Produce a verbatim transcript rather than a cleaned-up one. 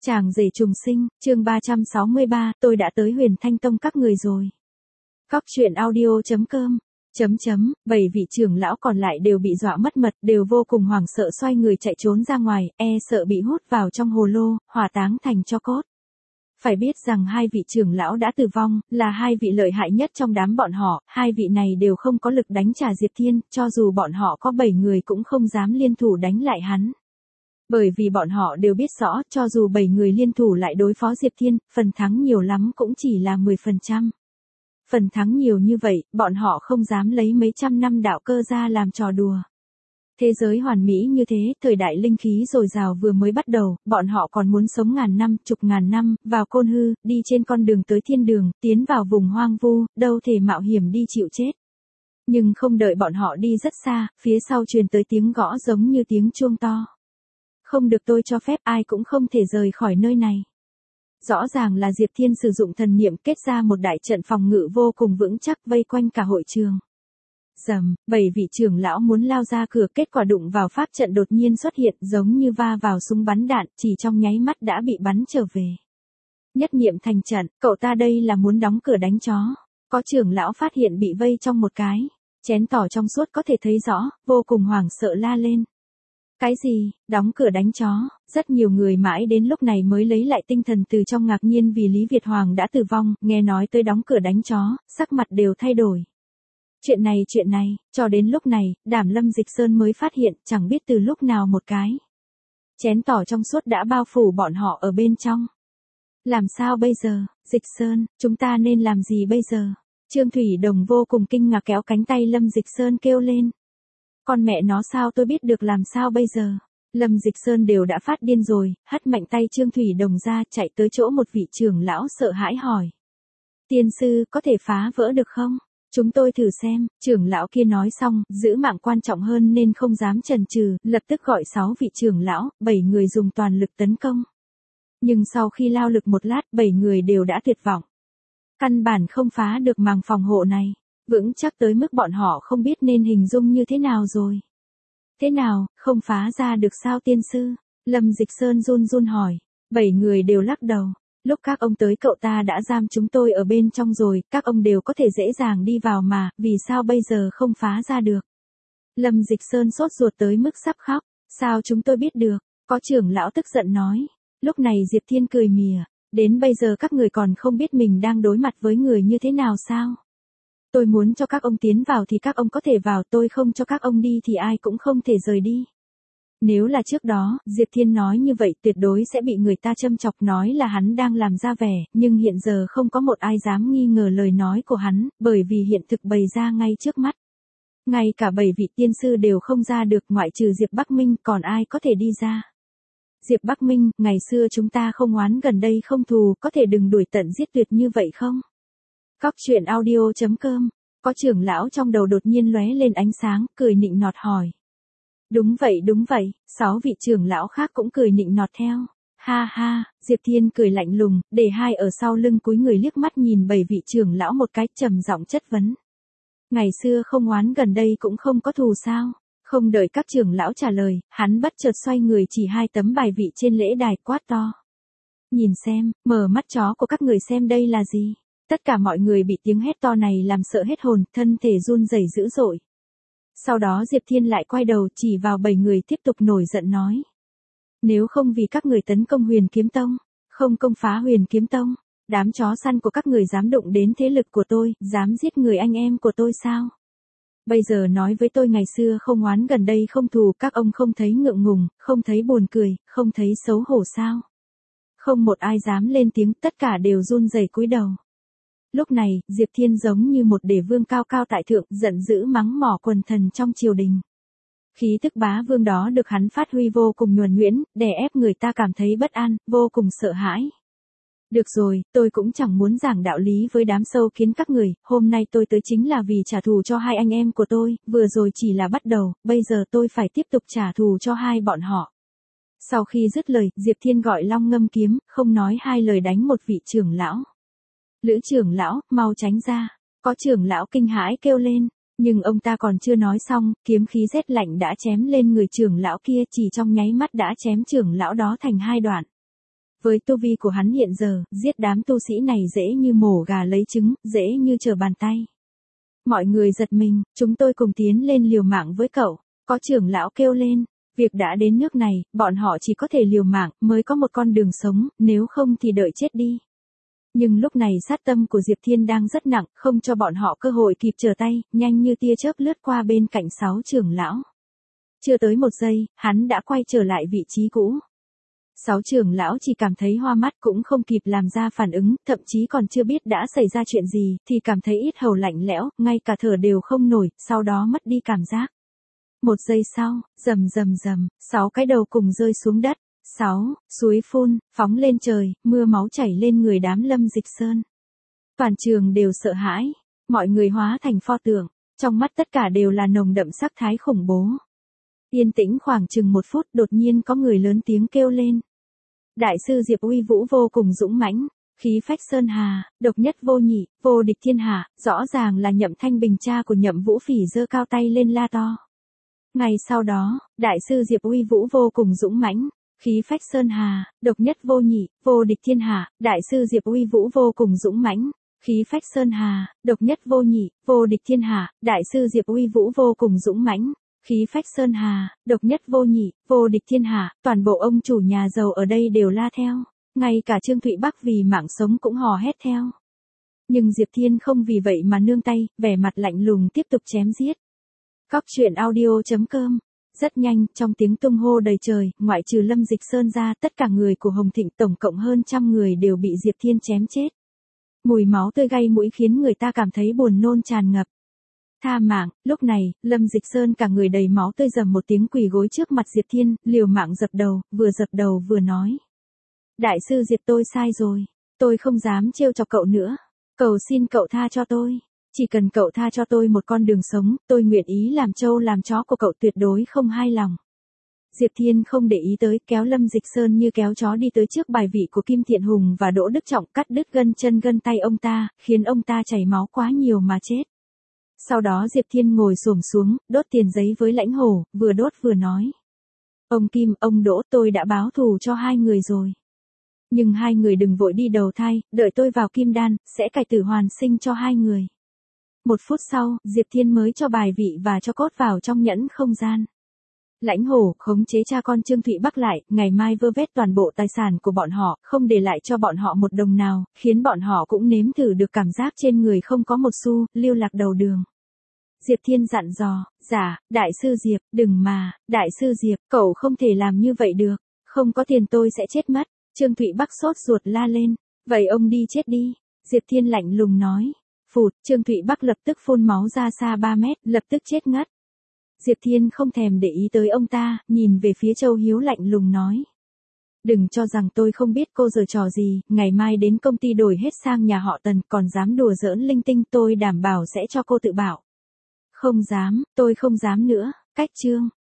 Chàng rể trùng sinh, chương ba trăm sáu mươi ba, tôi đã tới Huyền Thanh Tông các người rồi. Cóc truyện audio chấm com, chấm chấm, bảy vị trưởng lão còn lại đều bị dọa mất mật, đều vô cùng hoảng sợ xoay người chạy trốn ra ngoài, e sợ bị hút vào trong hồ lô, hỏa táng thành tro cốt. Phải biết rằng hai vị trưởng lão đã tử vong, là hai vị lợi hại nhất trong đám bọn họ, hai vị này đều không có lực đánh trả Diệp Thiên, cho dù bọn họ có bảy người cũng không dám liên thủ đánh lại hắn. Bởi vì bọn họ đều biết rõ, cho dù bảy người liên thủ lại đối phó Diệp Thiên, phần thắng nhiều lắm cũng chỉ là mười phần trăm. Phần thắng nhiều như vậy, bọn họ không dám lấy mấy trăm năm đạo cơ ra làm trò đùa. Thế giới hoàn mỹ như thế, thời đại linh khí dồi dào vừa mới bắt đầu, bọn họ còn muốn sống ngàn năm, chục ngàn năm, vào côn hư, đi trên con đường tới thiên đường, tiến vào vùng hoang vu, đâu thể mạo hiểm đi chịu chết. Nhưng không đợi bọn họ đi rất xa, phía sau truyền tới tiếng gõ giống như tiếng chuông to. Không được, tôi cho phép, ai cũng không thể rời khỏi nơi này. Rõ ràng là Diệp Thiên sử dụng thần niệm kết ra một đại trận phòng ngự vô cùng vững chắc vây quanh cả hội trường. Rầm, bảy vị trưởng lão muốn lao ra cửa, kết quả đụng vào pháp trận đột nhiên xuất hiện giống như va vào súng bắn đạn, chỉ trong nháy mắt đã bị bắn trở về. Nhất niệm thành trận, cậu ta đây là muốn đóng cửa đánh chó. Có trưởng lão phát hiện bị vây trong một cái chén tỏ trong suốt có thể thấy rõ, vô cùng hoảng sợ la lên. Cái gì, đóng cửa đánh chó? Rất nhiều người mãi đến lúc này mới lấy lại tinh thần từ trong ngạc nhiên vì Lý Việt Hoàng đã tử vong, nghe nói tới đóng cửa đánh chó, sắc mặt đều thay đổi. Chuyện này chuyện này, cho đến lúc này, Đảm Lâm Dịch Sơn mới phát hiện, chẳng biết từ lúc nào một cái chén tỏ trong suốt đã bao phủ bọn họ ở bên trong. Làm sao bây giờ, Dịch Sơn, chúng ta nên làm gì bây giờ? Trương Thủy Đồng vô cùng kinh ngạc kéo cánh tay Lâm Dịch Sơn kêu lên. Con mẹ nó, sao tôi biết được làm sao bây giờ? Lâm Dịch Sơn đều đã phát điên rồi, hất mạnh tay Trương Thủy Đồng ra, chạy tới chỗ một vị trưởng lão sợ hãi hỏi. Tiên sư, có thể phá vỡ được không? Chúng tôi thử xem, trưởng lão kia nói xong, giữ mạng quan trọng hơn nên không dám chần chừ, lập tức gọi sáu vị trưởng lão, bảy người dùng toàn lực tấn công. Nhưng sau khi lao lực một lát, bảy người đều đã tuyệt vọng. Căn bản không phá được màng phòng hộ này. Vững chắc tới mức bọn họ không biết nên hình dung như thế nào rồi. Thế nào, không phá ra được sao tiên sư? Lâm Dịch Sơn run run hỏi. Bảy người đều lắc đầu. Lúc các ông tới cậu ta đã giam chúng tôi ở bên trong rồi, các ông đều có thể dễ dàng đi vào mà, vì sao bây giờ không phá ra được? Lâm Dịch Sơn sốt ruột tới mức sắp khóc. Sao chúng tôi biết được? Có trưởng lão tức giận nói. Lúc này Diệp Thiên cười mỉa. Đến bây giờ các người còn không biết mình đang đối mặt với người như thế nào sao? Tôi muốn cho các ông tiến vào thì các ông có thể vào, tôi không cho các ông đi thì ai cũng không thể rời đi. Nếu là trước đó, Diệp Thiên nói như vậy tuyệt đối sẽ bị người ta châm chọc nói là hắn đang làm ra vẻ, nhưng hiện giờ không có một ai dám nghi ngờ lời nói của hắn, bởi vì hiện thực bày ra ngay trước mắt. Ngay cả bảy vị tiên sư đều không ra được, ngoại trừ Diệp Bắc Minh, còn ai có thể đi ra. Diệp Bắc Minh, ngày xưa chúng ta không oán gần đây không thù, có thể đừng đuổi tận giết tuyệt như vậy không? Cóc truyện audio chấm com, có trưởng lão trong đầu đột nhiên lóe lên ánh sáng, cười nịnh nọt hỏi. Đúng vậy đúng vậy, sáu vị trưởng lão khác cũng cười nịnh nọt theo. Ha ha, Diệp Thiên cười lạnh lùng, để hai ở sau lưng cúi người liếc mắt nhìn bảy vị trưởng lão một cái, trầm giọng chất vấn. Ngày xưa không oán gần đây cũng không có thù sao? Không đợi các trưởng lão trả lời, hắn bất chợt xoay người chỉ hai tấm bài vị trên lễ đài quát to. Nhìn xem, mở mắt chó của các người xem đây là gì? Tất cả mọi người bị tiếng hét to này làm sợ hết hồn, thân thể run rẩy dữ dội. Sau đó Diệp Thiên lại quay đầu chỉ vào bảy người tiếp tục nổi giận nói. Nếu không vì các người tấn công Huyền Kiếm Tông, không công phá Huyền Kiếm Tông, đám chó săn của các người dám đụng đến thế lực của tôi, dám giết người anh em của tôi sao? Bây giờ nói với tôi ngày xưa không oán gần đây không thù, các ông không thấy ngượng ngùng, không thấy buồn cười, không thấy xấu hổ sao? Không một ai dám lên tiếng, tất cả đều run rẩy cúi đầu. Lúc này, Diệp Thiên giống như một đề vương cao cao tại thượng, giận dữ mắng mỏ quần thần trong triều đình. Khí tức bá vương đó được hắn phát huy vô cùng nhuần nhuyễn, đè ép người ta cảm thấy bất an, vô cùng sợ hãi. Được rồi, tôi cũng chẳng muốn giảng đạo lý với đám sâu kiến các người, hôm nay tôi tới chính là vì trả thù cho hai anh em của tôi, vừa rồi chỉ là bắt đầu, bây giờ tôi phải tiếp tục trả thù cho hai bọn họ. Sau khi dứt lời, Diệp Thiên gọi Long Ngâm Kiếm, không nói hai lời đánh một vị trưởng lão. Lữ trưởng lão, mau tránh ra. Có trưởng lão kinh hãi kêu lên, nhưng ông ta còn chưa nói xong, kiếm khí rét lạnh đã chém lên người trưởng lão kia, chỉ trong nháy mắt đã chém trưởng lão đó thành hai đoạn. Với tu vi của hắn hiện giờ, giết đám tu sĩ này dễ như mổ gà lấy trứng, dễ như trở bàn tay. Mọi người giật mình, chúng tôi cùng tiến lên liều mạng với cậu. Có trưởng lão kêu lên, việc đã đến nước này, bọn họ chỉ có thể liều mạng, mới có một con đường sống, nếu không thì đợi chết đi. Nhưng lúc này sát tâm của Diệp Thiên đang rất nặng, không cho bọn họ cơ hội kịp trở tay, nhanh như tia chớp lướt qua bên cạnh sáu trưởng lão. Chưa tới một giây, hắn đã quay trở lại vị trí cũ. Sáu trưởng lão chỉ cảm thấy hoa mắt cũng không kịp làm ra phản ứng, thậm chí còn chưa biết đã xảy ra chuyện gì, thì cảm thấy ít hầu lạnh lẽo, ngay cả thở đều không nổi, sau đó mất đi cảm giác. Một giây sau, rầm rầm rầm, sáu cái đầu cùng rơi xuống đất. Sáu, suối phun, phóng lên trời, mưa máu chảy lên người đám Lâm Dịch Sơn. Toàn trường đều sợ hãi, mọi người hóa thành pho tượng, trong mắt tất cả đều là nồng đậm sắc thái khủng bố. Yên tĩnh khoảng chừng một phút, đột nhiên có người lớn tiếng kêu lên. Đại sư Diệp uy vũ vô cùng dũng mãnh, khí phách sơn hà, độc nhất vô nhị, vô địch thiên hạ, rõ ràng là Nhậm Thanh Bình cha của Nhậm Vũ Phỉ giơ cao tay lên la to. Ngay sau đó, đại sư Diệp uy vũ vô cùng dũng mãnh, khí phách sơn hà, độc nhất vô nhị, vô địch thiên hạ, đại sư Diệp uy vũ vô cùng dũng mãnh, khí phách sơn hà, độc nhất vô nhị, vô địch thiên hạ, đại sư Diệp uy vũ vô cùng dũng mãnh, khí phách sơn hà, độc nhất vô nhị, vô địch thiên hạ, toàn bộ ông chủ nhà giàu ở đây đều la theo, ngay cả Trương Thụy Bắc vì mạng sống cũng hò hét theo. Nhưng Diệp Thiên không vì vậy mà nương tay, vẻ mặt lạnh lùng tiếp tục chém giết. Cóc truyện audio chấm com. Rất nhanh, trong tiếng tung hô đầy trời, ngoại trừ Lâm Dịch Sơn ra, tất cả người của Hồng Thịnh tổng cộng hơn trăm người đều bị Diệp Thiên chém chết. Mùi máu tươi gây mũi khiến người ta cảm thấy buồn nôn tràn ngập. Tha mạng, lúc này, Lâm Dịch Sơn cả người đầy máu tươi rầm một tiếng quỳ gối trước mặt Diệp Thiên, liều mạng dập đầu, vừa dập đầu vừa nói. Đại sư Diệp tôi sai rồi, tôi không dám trêu chọc cậu nữa, cầu xin cậu tha cho tôi. Chỉ cần cậu tha cho tôi một con đường sống, tôi nguyện ý làm trâu làm chó của cậu, tuyệt đối không hai lòng. Diệp Thiên không để ý tới, kéo Lâm Dịch Sơn như kéo chó đi tới trước bài vị của Kim Thiện Hùng và Đỗ Đức Trọng, cắt đứt gân chân gân tay ông ta, khiến ông ta chảy máu quá nhiều mà chết. Sau đó Diệp Thiên ngồi xổm xuống, đốt tiền giấy với Lãnh Hổ, vừa đốt vừa nói. Ông Kim, ông Đỗ, tôi đã báo thù cho hai người rồi. Nhưng hai người đừng vội đi đầu thai, đợi tôi vào Kim Đan, sẽ cải tử hoàn sinh cho hai người. Một phút sau, Diệp Thiên mới cho bài vị và cho cốt vào trong nhẫn không gian. Lãnh Hổ khống chế cha con Trương Thụy Bắc lại, ngày mai vơ vét toàn bộ tài sản của bọn họ, không để lại cho bọn họ một đồng nào, khiến bọn họ cũng nếm thử được cảm giác trên người không có một xu, lưu lạc đầu đường. Diệp Thiên dặn dò, dạ, đại sư Diệp, đừng mà, đại sư Diệp, cậu không thể làm như vậy được, không có tiền tôi sẽ chết mất. Trương Thụy Bắc sốt ruột la lên, vậy ông đi chết đi. Diệp Thiên lạnh lùng nói. Phụt, Trương Thụy Bắc lập tức phun máu ra xa ba mét, lập tức chết ngất. Diệp Thiên không thèm để ý tới ông ta, nhìn về phía Châu Hiếu lạnh lùng nói. Đừng cho rằng tôi không biết cô giở trò gì, ngày mai đến công ty đổi hết sang nhà họ Tần, còn dám đùa giỡn linh tinh, tôi đảm bảo sẽ cho cô tự bảo. Không dám, tôi không dám nữa, cách chương.